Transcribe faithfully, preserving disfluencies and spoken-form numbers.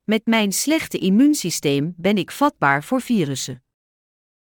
Met mijn slechte immuunsysteem ben ik vatbaar voor virussen.